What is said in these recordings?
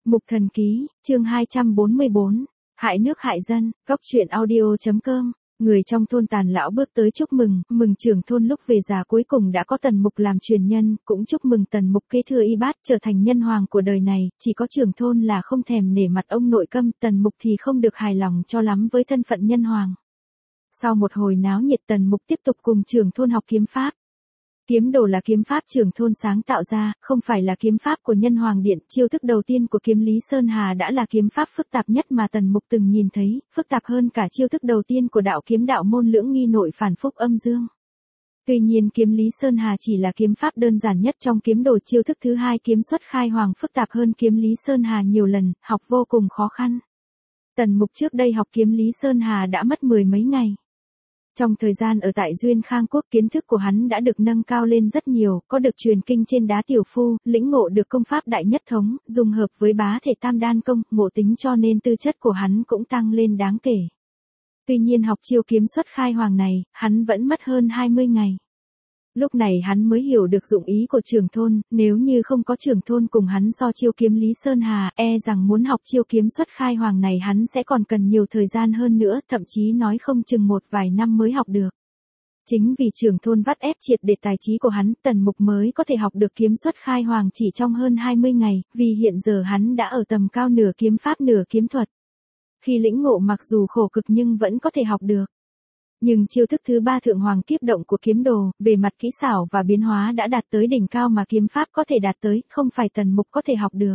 Mục Thần Ký, chương 244, hại nước hại dân, góc truyện audio.com. Người trong thôn Tàn lão bước tới chúc mừng trưởng thôn lúc về già cuối cùng đã có Tần Mục làm truyền nhân, cũng chúc mừng Tần Mục kế thừa y bát trở thành nhân hoàng của đời này, chỉ có trưởng thôn là không thèm nể mặt ông nội Câm, Tần Mục thì không được hài lòng cho lắm với thân phận nhân hoàng. Sau một hồi náo nhiệt, Tần Mục tiếp tục cùng trưởng thôn học kiếm pháp. Kiếm đồ là kiếm pháp trưởng thôn sáng tạo ra, không phải là kiếm pháp của Nhân Hoàng Điện. Chiêu thức đầu tiên của kiếm Lý Sơn Hà đã là kiếm pháp phức tạp nhất mà Tần Mục từng nhìn thấy, phức tạp hơn cả chiêu thức đầu tiên của đạo kiếm đạo môn lưỡng nghi nội phản phúc âm dương. Tuy nhiên kiếm Lý Sơn Hà chỉ là kiếm pháp đơn giản nhất trong kiếm đồ. Chiêu thức thứ hai kiếm xuất khai hoàng phức tạp hơn kiếm Lý Sơn Hà nhiều lần, học vô cùng khó khăn. Tần Mục trước đây học kiếm Lý Sơn Hà đã mất 10 mấy ngày. Trong thời gian ở tại Duyên Khang Quốc, kiến thức của hắn đã được nâng cao lên rất nhiều, có được truyền kinh trên đá tiểu phu, lĩnh ngộ được công pháp đại nhất thống, dùng hợp với bá thể tam đan công, ngộ tính, cho nên tư chất của hắn cũng tăng lên đáng kể. Tuy nhiên học chiêu kiếm xuất khai hoàng này, hắn vẫn mất hơn 20 ngày. Lúc này hắn mới hiểu được dụng ý của trưởng thôn, nếu như không có trưởng thôn cùng hắn so chiêu kiếm Lý Sơn Hà, rằng muốn học chiêu kiếm xuất khai hoàng này hắn sẽ còn cần nhiều thời gian hơn nữa, thậm chí nói không chừng một vài năm mới học được. Chính vì trưởng thôn vắt ép triệt để tài trí của hắn, Tần Mục mới có thể học được kiếm xuất khai hoàng chỉ trong hơn 20 ngày, vì hiện giờ hắn đã ở tầm cao nửa kiếm pháp nửa kiếm thuật. Khi lĩnh ngộ mặc dù khổ cực nhưng vẫn có thể học được. Nhưng chiêu thức thứ ba thượng hoàng kiếp động của kiếm đồ, về mặt kỹ xảo và biến hóa đã đạt tới đỉnh cao mà kiếm pháp có thể đạt tới, không phải Tần Mục có thể học được.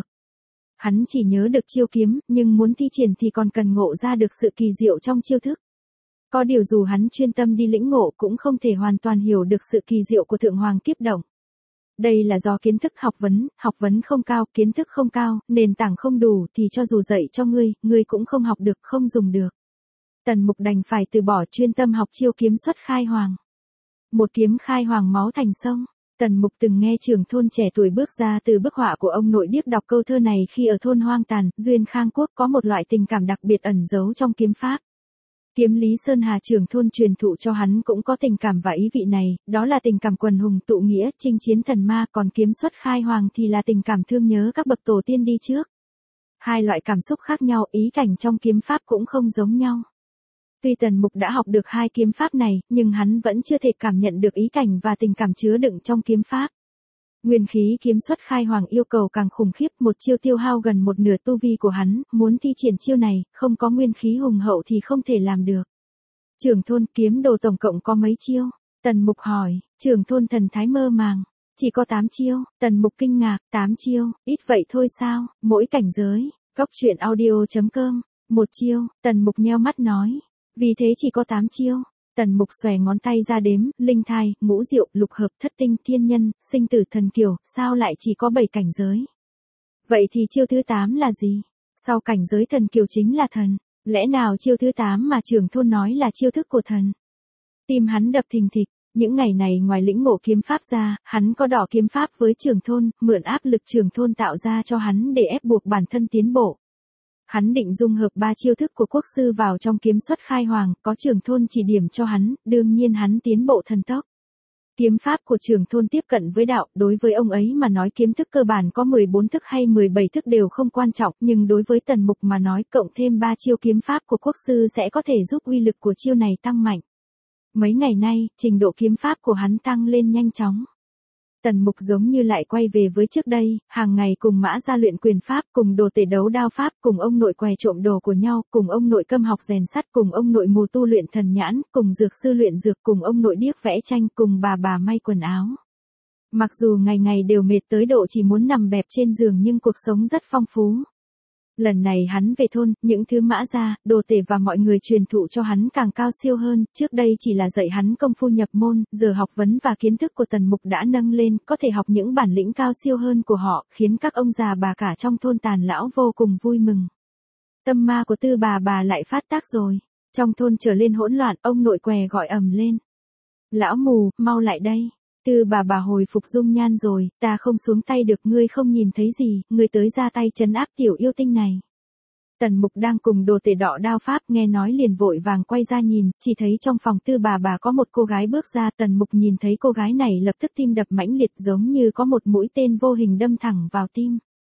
Hắn chỉ nhớ được chiêu kiếm, nhưng muốn thi triển thì còn cần ngộ ra được sự kỳ diệu trong chiêu thức. Có điều dù hắn chuyên tâm đi lĩnh ngộ cũng không thể hoàn toàn hiểu được sự kỳ diệu của thượng hoàng kiếp động. Đây là do kiến thức học vấn không cao, kiến thức không cao, nền tảng không đủ thì cho dù dạy cho ngươi cũng không học được, không dùng được. Tần Mục đành phải từ bỏ, chuyên tâm học chiêu kiếm xuất khai hoàng. Một kiếm khai hoàng máu thành sông. Tần Mục từng nghe trưởng thôn trẻ tuổi bước ra từ bức họa của ông nội điếc đọc câu thơ này khi ở thôn Hoang Tàn, Duyên Khang Quốc, có một loại tình cảm đặc biệt ẩn giấu trong kiếm pháp. Kiếm Lý Sơn Hà trưởng thôn truyền thụ cho hắn cũng có tình cảm và ý vị này, đó là tình cảm quần hùng tụ nghĩa, chinh chiến thần ma, còn kiếm xuất khai hoàng thì là tình cảm thương nhớ các bậc tổ tiên đi trước. Hai loại cảm xúc khác nhau, ý cảnh trong kiếm pháp cũng không giống nhau. Tuy Tần Mục đã học được hai kiếm pháp này, nhưng hắn vẫn chưa thể cảm nhận được ý cảnh và tình cảm chứa đựng trong kiếm pháp. Nguyên khí kiếm xuất khai hoàng yêu cầu càng khủng khiếp, một chiêu tiêu hao gần một nửa tu vi của hắn, muốn thi triển chiêu này, không có nguyên khí hùng hậu thì không thể làm được. Trưởng thôn, kiếm đồ tổng cộng có mấy chiêu? Tần Mục hỏi. Trưởng thôn thần thái mơ màng. Chỉ có 8 chiêu. Tần Mục kinh ngạc. 8 chiêu, ít vậy thôi sao? Mỗi cảnh giới. Góc truyện audio.com. Một chiêu. Tần Mục nheo mắt nói. Vì thế chỉ có 8 chiêu. Tần Mục xòe ngón tay ra đếm, linh thai, ngũ diệu, lục hợp, thất tinh, thiên nhân, sinh tử, thần kiều, sao lại chỉ có 7 cảnh giới? Vậy thì chiêu thứ 8 là gì? Sau cảnh giới thần kiều chính là thần. Lẽ nào chiêu thứ 8 mà trưởng thôn nói là chiêu thức của thần? Tim hắn đập thình thịch. Những ngày này ngoài lĩnh ngộ kiếm pháp ra, hắn có đỏ kiếm pháp với trưởng thôn, mượn áp lực trưởng thôn tạo ra cho hắn để ép buộc bản thân tiến bộ. Hắn định dung hợp 3 chiêu thức của quốc sư vào trong kiếm xuất khai hoàng, có trưởng thôn chỉ điểm cho hắn, đương nhiên hắn tiến bộ thần tốc. Kiếm pháp của trưởng thôn tiếp cận với đạo, đối với ông ấy mà nói kiếm thức cơ bản có 14 thức hay 17 thức đều không quan trọng, nhưng đối với Tần Mục mà nói cộng thêm 3 chiêu kiếm pháp của quốc sư sẽ có thể giúp uy lực của chiêu này tăng mạnh. Mấy ngày nay, trình độ kiếm pháp của hắn tăng lên nhanh chóng. Tần Mục giống như lại quay về với trước đây, hàng ngày cùng Mã Gia luyện quyền pháp, cùng Đồ Tể đấu đao pháp, cùng ông nội què trộm đồ của nhau, cùng ông nội Câm học rèn sắt, cùng ông nội Mù tu luyện thần nhãn, cùng Dược sư luyện dược, cùng ông nội Điếc vẽ tranh, cùng bà may quần áo. Mặc dù ngày ngày đều mệt tới độ chỉ muốn nằm bẹp trên giường nhưng cuộc sống rất phong phú. Lần này hắn về thôn, những thứ Mã Gia, Đồ Tể và mọi người truyền thụ cho hắn càng cao siêu hơn, trước đây chỉ là dạy hắn công phu nhập môn, giờ học vấn và kiến thức của Tần Mục đã nâng lên, có thể học những bản lĩnh cao siêu hơn của họ, khiến các ông già bà cả trong thôn Tàn lão vô cùng vui mừng. Tâm ma của Tư bà lại phát tác rồi. Trong thôn trở lên hỗn loạn, ông nội què gọi ầm lên. Lão mù, mau lại đây. Tư bà hồi phục dung nhan rồi, ta không xuống tay được, ngươi không nhìn thấy gì, ngươi tới ra tay trấn áp tiểu yêu tinh này. Tần Mục đang cùng Đồ Tể đọ đao pháp, nghe nói liền vội vàng quay ra nhìn, chỉ thấy trong phòng Tư bà có một cô gái bước ra. Tần Mục nhìn thấy cô gái này lập tức tim đập mãnh liệt, giống như có một mũi tên vô hình đâm thẳng vào tim.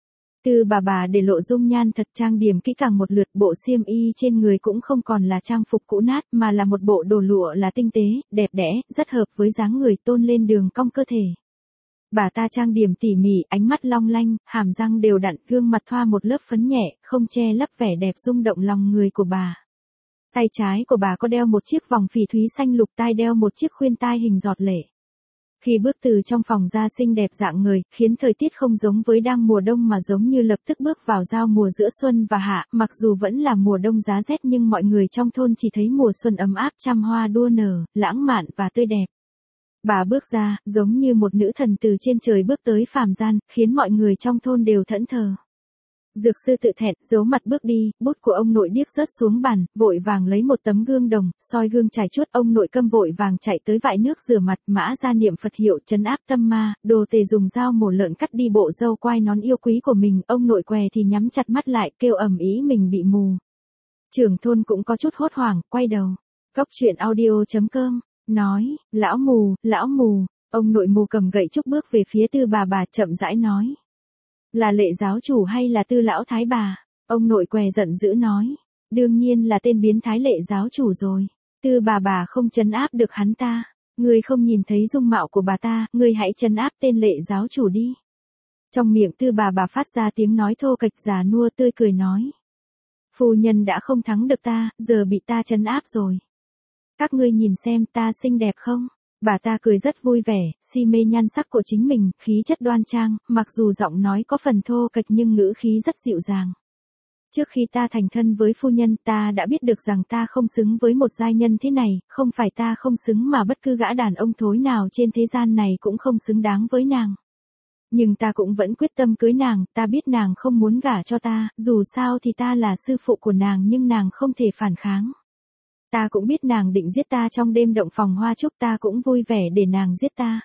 Tư bà để lộ dung nhan thật trang điểm kỹ càng một lượt, bộ xiêm y trên người cũng không còn là trang phục cũ nát mà là một bộ đồ lụa là tinh tế, đẹp đẽ, rất hợp với dáng người tôn lên đường cong cơ thể. Bà ta trang điểm tỉ mỉ, ánh mắt long lanh, hàm răng đều đặn, gương mặt thoa một lớp phấn nhẹ, không che lấp vẻ đẹp rung động lòng người của bà. Tay trái của bà có đeo một chiếc vòng phỉ thúy xanh lục, tai đeo một chiếc khuyên tai hình giọt lệ. Khi bước từ trong phòng ra xinh đẹp dạng người, khiến thời tiết không giống với đang mùa đông mà giống như lập tức bước vào giao mùa giữa xuân và hạ, mặc dù vẫn là mùa đông giá rét nhưng mọi người trong thôn chỉ thấy mùa xuân ấm áp, trăm hoa đua nở, lãng mạn và tươi đẹp. Bà bước ra, giống như một nữ thần từ trên trời bước tới phàm gian, khiến mọi người trong thôn đều thẫn thờ. Dược sư tự thẹn, giấu mặt bước đi, bút của ông nội điếc rớt xuống bàn, vội vàng lấy một tấm gương đồng, soi gương trải chuốt, ông nội câm vội vàng chạy tới vại nước rửa mặt, mã ra niệm Phật hiệu trấn áp tâm ma, đồ tề dùng dao mổ lợn cắt đi bộ râu quai nón yêu quý của mình, ông nội què thì nhắm chặt mắt lại, kêu ầm ĩ mình bị mù. Trưởng thôn cũng có chút hốt hoảng, quay đầu. Cóc truyện audio.com, nói, lão mù, ông nội mù cầm gậy trúc bước về phía Tư bà chậm rãi nói. Là Lệ giáo chủ hay là Tư lão thái bà? Ông nội què giận dữ nói. Đương nhiên là tên biến thái Lệ giáo chủ rồi. Tư bà không trấn áp được hắn ta. Ngươi không nhìn thấy dung mạo của bà ta, ngươi hãy trấn áp tên Lệ giáo chủ đi. Trong miệng Tư bà phát ra tiếng nói thô kệch già nua, tươi cười nói. Phu nhân đã không thắng được ta, giờ bị ta trấn áp rồi. Các ngươi nhìn xem ta xinh đẹp không? Bà ta cười rất vui vẻ, si mê nhan sắc của chính mình, khí chất đoan trang, mặc dù giọng nói có phần thô kệch nhưng ngữ khí rất dịu dàng. Trước khi ta thành thân với phu nhân, ta đã biết được rằng ta không xứng với một giai nhân thế này, không phải ta không xứng mà bất cứ gã đàn ông thối nào trên thế gian này cũng không xứng đáng với nàng. Nhưng ta cũng vẫn quyết tâm cưới nàng, ta biết nàng không muốn gả cho ta, dù sao thì ta là sư phụ của nàng nhưng nàng không thể phản kháng. Ta cũng biết nàng định giết ta trong đêm động phòng hoa trúc, ta cũng vui vẻ để nàng giết ta.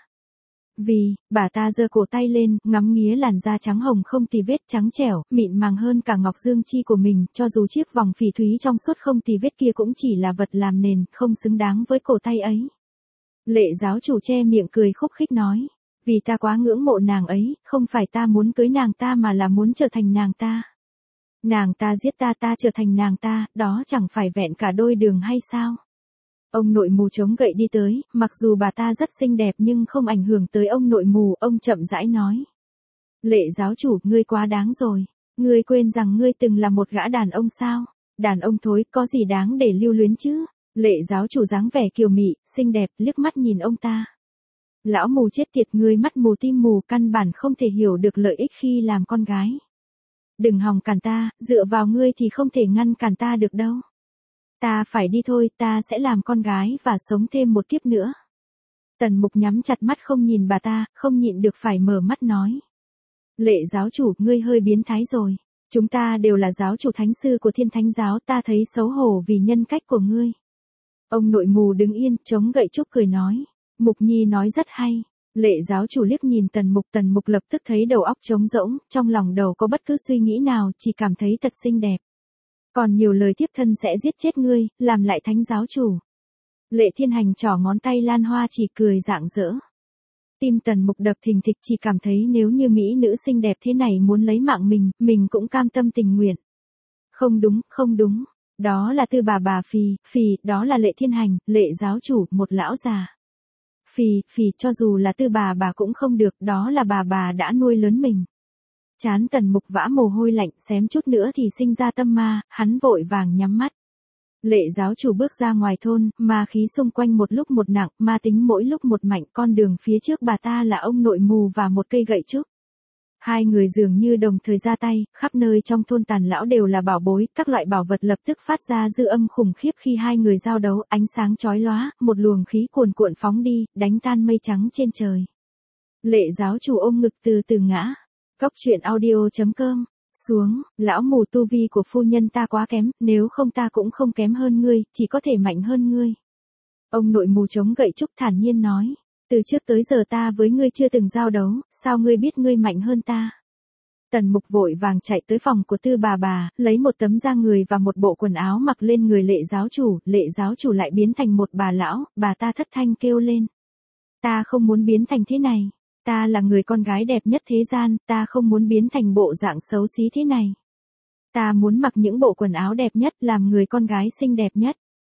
Vì, bà ta giơ cổ tay lên, ngắm nghía làn da trắng hồng không tì vết, trắng trẻo, mịn màng hơn cả ngọc dương chi của mình, cho dù chiếc vòng phỉ thúy trong suốt không tì vết kia cũng chỉ là vật làm nền, không xứng đáng với cổ tay ấy. Lệ giáo chủ che miệng cười khúc khích nói, vì ta quá ngưỡng mộ nàng ấy, không phải ta muốn cưới nàng ta mà là muốn trở thành nàng ta. Nàng ta giết ta, ta trở thành nàng ta, đó chẳng phải vẹn cả đôi đường hay sao? Ông nội mù chống gậy đi tới, mặc dù bà ta rất xinh đẹp nhưng không ảnh hưởng tới ông nội mù, ông chậm rãi nói. Lệ giáo chủ, ngươi quá đáng rồi. Ngươi quên rằng ngươi từng là một gã đàn ông sao? Đàn ông thối, có gì đáng để lưu luyến chứ? Lệ giáo chủ dáng vẻ kiều mị, xinh đẹp, liếc mắt nhìn ông ta. Lão mù chết tiệt, ngươi mắt mù tim mù, căn bản không thể hiểu được lợi ích khi làm con gái. Đừng hòng cản ta, dựa vào ngươi thì không thể ngăn cản ta được đâu. Ta phải đi thôi, ta sẽ làm con gái và sống thêm một kiếp nữa. Tần Mục nhắm chặt mắt không nhìn bà ta, không nhịn được phải mở mắt nói. Lệ giáo chủ, ngươi hơi biến thái rồi. Chúng ta đều là giáo chủ thánh sư của Thiên Thánh giáo, ta thấy xấu hổ vì nhân cách của ngươi. Ông nội mù đứng yên, chống gậy trúc cười nói. Mục Nhi nói rất hay. Lệ giáo chủ liếc nhìn Tần Mục lập tức thấy đầu óc trống rỗng, trong lòng đầu có bất cứ suy nghĩ nào, chỉ cảm thấy thật xinh đẹp. Còn nhiều lời tiếp thân sẽ giết chết ngươi, làm lại thánh giáo chủ. Lệ Thiên Hành trỏ ngón tay lan hoa chỉ cười rạng rỡ. Tim Tần Mục đập thình thịch, chỉ cảm thấy nếu như mỹ nữ xinh đẹp thế này muốn lấy mạng mình cũng cam tâm tình nguyện. Không đúng, đó là Tư bà phì, đó là Lệ Thiên Hành, Lệ giáo chủ, một lão già. Phì, cho dù là Tư bà cũng không được, đó là bà đã nuôi lớn mình. Chán Tần Mục vã mồ hôi lạnh, xém chút nữa thì sinh ra tâm ma, hắn vội vàng nhắm mắt. Lệ giáo chủ bước ra ngoài thôn, ma khí xung quanh một lúc một nặng, ma tính mỗi lúc một mạnh, con đường phía trước bà ta là ông nội mù và một cây gậy trúc. Hai người dường như đồng thời ra tay, khắp nơi trong thôn Tàn lão đều là bảo bối, các loại bảo vật lập tức phát ra dư âm khủng khiếp khi hai người giao đấu, ánh sáng chói lóa, một luồng khí cuồn cuộn phóng đi, đánh tan mây trắng trên trời. Lệ giáo chủ ôm ngực từ từ ngã. Cóc truyện audio.com, xuống, lão mù, tu vi của phu nhân ta quá kém, nếu không ta cũng không kém hơn ngươi, chỉ có thể mạnh hơn ngươi. Ông nội mù chống gậy trúc thản nhiên nói, từ trước tới giờ ta với ngươi chưa từng giao đấu, sao ngươi biết ngươi mạnh hơn ta? Tần Mục vội vàng chạy tới phòng của Tư bà, lấy một tấm da người và một bộ quần áo mặc lên người Lệ giáo chủ lại biến thành một bà lão, bà ta thất thanh kêu lên. Ta không muốn biến thành thế này. Ta là người con gái đẹp nhất thế gian, ta không muốn biến thành bộ dạng xấu xí thế này. Ta muốn mặc những bộ quần áo đẹp nhất, làm người con gái xinh đẹp nhất.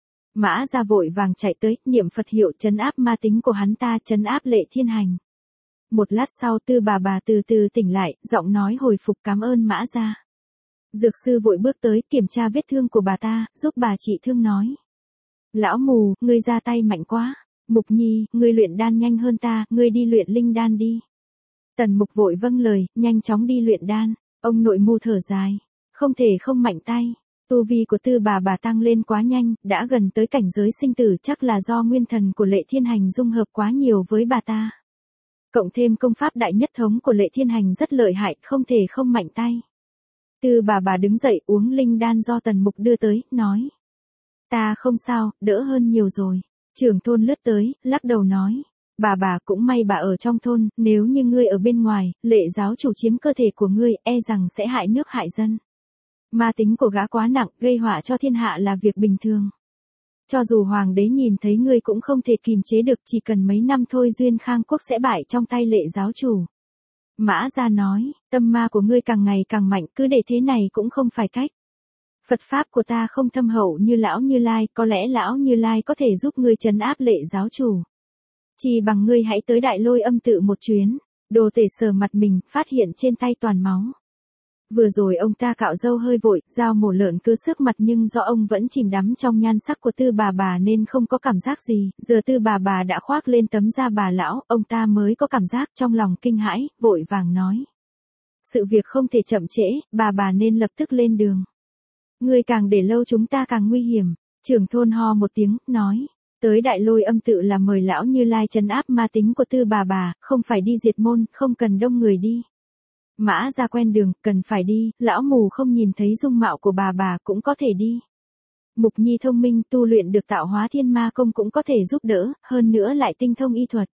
Mã Gia vội vàng chạy tới, niệm Phật hiệu trấn áp ma tính của hắn ta, trấn áp Lệ Thiên Hành. Một lát sau Tư bà từ từ tỉnh lại, giọng nói hồi phục cảm ơn Mã Gia. Dược sư vội bước tới kiểm tra vết thương của bà ta, giúp bà trị thương nói. Lão mù, ngươi ra tay mạnh quá. Mục Nhi, ngươi luyện đan nhanh hơn ta, ngươi đi luyện linh đan đi. Tần Mục vội vâng lời, nhanh chóng đi luyện đan. Ông nội mù thở dài. Không thể không mạnh tay. Tu vi của Tư bà tăng lên quá nhanh, đã gần tới cảnh giới sinh tử, chắc là do nguyên thần của Lệ Thiên Hành dung hợp quá nhiều với bà ta. Cộng thêm công pháp đại nhất thống của Lệ Thiên Hành rất lợi hại, không thể không mạnh tay. Tư bà đứng dậy uống linh đan do Tần Mục đưa tới, nói. Ta không sao, đỡ hơn nhiều rồi. Trưởng thôn lướt tới, lắc đầu nói. Bà cũng may bà ở trong thôn, nếu như ngươi ở bên ngoài, Lệ giáo chủ chiếm cơ thể của ngươi, e rằng sẽ hại nước hại dân. Ma tính của gã quá nặng, gây họa cho thiên hạ là việc bình thường. Cho dù hoàng đế nhìn thấy ngươi cũng không thể kìm chế được, chỉ cần mấy năm thôi Duyên Khang quốc sẽ bại trong tay Lệ giáo chủ. Mã Gia nói, tâm ma của ngươi càng ngày càng mạnh, cứ để thế này cũng không phải cách. Phật pháp của ta không thâm hậu như lão Như Lai, có lẽ lão Như Lai có thể giúp ngươi trấn áp Lệ giáo chủ. Chỉ bằng ngươi hãy tới Đại Lôi Âm tự một chuyến. Đồ Tể sờ mặt mình, phát hiện trên tay toàn máu. Vừa rồi ông ta cạo râu hơi vội, dao mổ lợn cứ xước mặt, nhưng do ông vẫn chìm đắm trong nhan sắc của Tư bà nên không có cảm giác gì. Giờ Tư bà đã khoác lên tấm da bà lão, ông ta mới có cảm giác trong lòng kinh hãi, vội vàng nói. Sự việc không thể chậm trễ, bà nên lập tức lên đường. Ngươi càng để lâu chúng ta càng nguy hiểm. Trưởng thôn ho một tiếng, nói. Tới Đại Lôi Âm tự là mời lão Như Lai trấn áp ma tính của Tư bà, không phải đi diệt môn, không cần đông người đi. Mã Gia quen đường, cần phải đi, lão mù không nhìn thấy dung mạo của bà cũng có thể đi. Mục Nhi thông minh, tu luyện được tạo hóa thiên ma công cũng có thể giúp đỡ, hơn nữa lại tinh thông y thuật.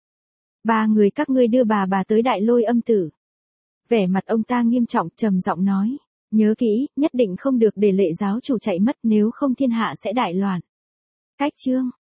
3 người các ngươi đưa bà tới Đại Lôi Âm tử. Vẻ mặt ông ta nghiêm trọng, trầm giọng nói. Nhớ kỹ, nhất định không được để Lệ giáo chủ chạy mất, nếu không thiên hạ sẽ đại loạn. Cách chương